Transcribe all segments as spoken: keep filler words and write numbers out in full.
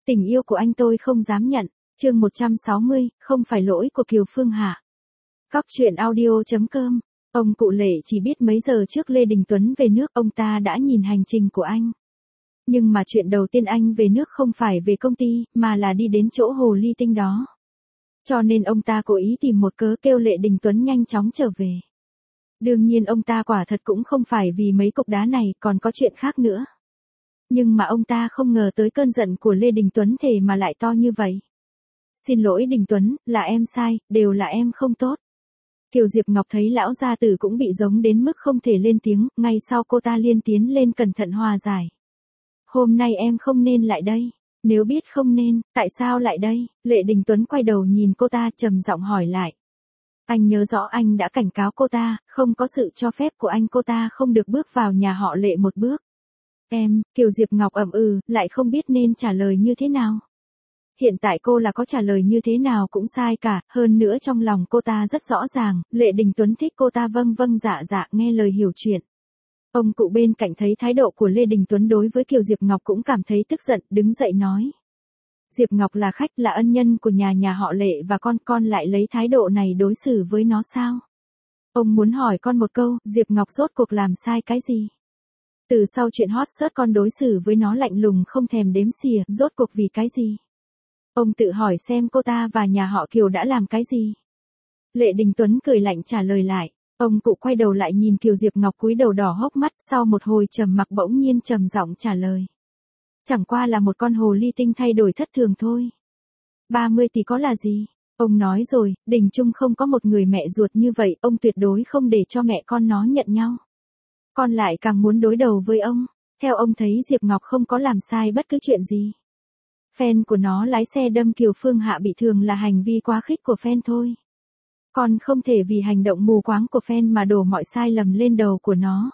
Tình yêu của anh tôi không dám nhận. Chương một trăm sáu mươi, không phải lỗi của Kiều Phương Hạ. Cóc truyện audio.com. Ông cụ Lệ chỉ biết mấy giờ trước Lê Đình Tuấn về nước, ông ta đã nhìn hành trình của anh. Nhưng mà chuyện đầu tiên anh về nước không phải về công ty, mà là đi đến chỗ hồ ly tinh đó. Cho nên ông ta cố ý tìm một cớ kêu Lê Đình Tuấn nhanh chóng trở về. Đương nhiên ông ta quả thật cũng không phải vì mấy cục đá này, còn có chuyện khác nữa. Nhưng mà ông ta không ngờ tới cơn giận của Lê Đình Tuấn thề mà lại to như vậy. Xin lỗi Đình Tuấn, là em sai, đều là em không tốt. Kiều Diệp Ngọc thấy lão gia tử cũng bị giống đến mức không thể lên tiếng, ngay sau cô ta liên tiến lên cẩn thận hòa giải. Hôm nay em không nên lại đây. Nếu biết không nên, tại sao lại đây? Lê Đình Tuấn quay đầu nhìn cô ta trầm giọng hỏi lại. Anh nhớ rõ anh đã cảnh cáo cô ta, không có sự cho phép của anh cô ta không được bước vào nhà họ Lệ một bước. Em, Kiều Diệp Ngọc ậm ừ, lại không biết nên trả lời như thế nào. Hiện tại cô là có trả lời như thế nào cũng sai cả, hơn nữa trong lòng cô ta rất rõ ràng, Lê Đình Tuấn thích cô ta vâng vâng dạ dạ nghe lời hiểu chuyện. Ông cụ bên cạnh thấy thái độ của Lê Đình Tuấn đối với Kiều Diệp Ngọc cũng cảm thấy tức giận, đứng dậy nói. Diệp Ngọc là khách, là ân nhân của nhà nhà họ Lệ và con con lại lấy thái độ này đối xử với nó sao? Ông muốn hỏi con một câu, Diệp Ngọc rốt cuộc làm sai cái gì? Từ sau chuyện hot search con đối xử với nó lạnh lùng không thèm đếm xỉa, rốt cuộc vì cái gì? Ông tự hỏi xem cô ta và nhà họ Kiều đã làm cái gì? Lê Đình Tuấn cười lạnh trả lời lại. Ông cụ quay đầu lại nhìn Kiều Diệp Ngọc cúi đầu đỏ hốc mắt, sau một hồi trầm mặc bỗng nhiên trầm giọng trả lời. Chẳng qua là một con hồ ly tinh thay đổi thất thường thôi. ba mươi thì có là gì? Ông nói rồi, Đình Trung không có một người mẹ ruột như vậy, ông tuyệt đối không để cho mẹ con nó nhận nhau. Con lại càng muốn đối đầu với ông. Theo ông thấy Diệp Ngọc không có làm sai bất cứ chuyện gì. Fan của nó lái xe đâm Kiều Phương Hạ bị thương là hành vi quá khích của fan thôi. Con không thể vì hành động mù quáng của fan mà đổ mọi sai lầm lên đầu của nó.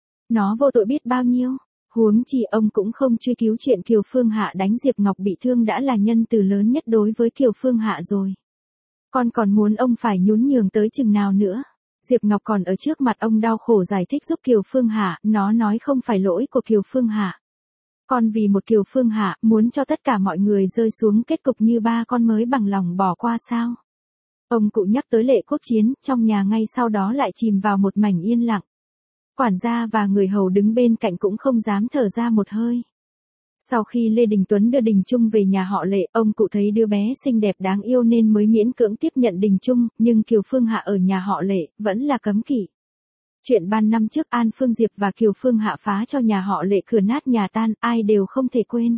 Nó vô tội biết bao nhiêu. Huống chi ông cũng không truy cứu chuyện Kiều Phương Hạ đánh Diệp Ngọc bị thương đã là nhân từ lớn nhất đối với Kiều Phương Hạ rồi. Con còn muốn ông phải nhún nhường tới chừng nào nữa. Diệp Ngọc còn ở trước mặt ông đau khổ giải thích giúp Kiều Phương Hạ, nó nói không phải lỗi của Kiều Phương Hạ. Con vì một Kiều Phương Hạ muốn cho tất cả mọi người rơi xuống kết cục như ba con mới bằng lòng bỏ qua sao. Ông cụ nhắc tới Lệ Quốc Chiến, trong nhà ngay sau đó lại chìm vào một mảnh yên lặng. Quản gia và người hầu đứng bên cạnh cũng không dám thở ra một hơi. Sau khi Lê Đình Tuấn đưa Đình Trung về nhà họ Lệ, ông cụ thấy đứa bé xinh đẹp đáng yêu nên mới miễn cưỡng tiếp nhận Đình Trung, nhưng Kiều Phương Hạ ở nhà họ Lệ, vẫn là cấm kỵ. Chuyện ban năm trước An Phương Diệp và Kiều Phương Hạ phá cho nhà họ Lệ cửa nát nhà tan, ai đều không thể quên.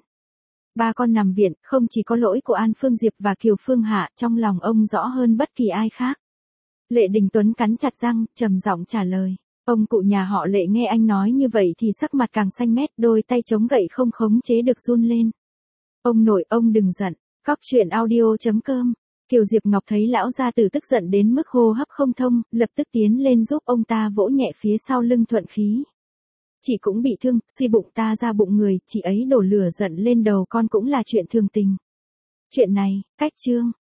Ba con nằm viện, không chỉ có lỗi của An Phương Diệp và Kiều Phương Hạ, trong lòng ông rõ hơn bất kỳ ai khác. Lê Đình Tuấn cắn chặt răng, trầm giọng trả lời. Ông cụ nhà họ Lệ nghe anh nói như vậy thì sắc mặt càng xanh mét, đôi tay chống gậy không khống chế được run lên. Ông nội, ông đừng giận. Cóc truyện audio.com. Kiều Diệp Ngọc thấy lão gia tử tức giận đến mức hô hấp không thông, lập tức tiến lên giúp ông ta vỗ nhẹ phía sau lưng thuận khí. Chị cũng bị thương, suy bụng ta ra bụng người, chị ấy đổ lửa giận lên đầu con cũng là chuyện thường tình. Chuyện này, cách chương.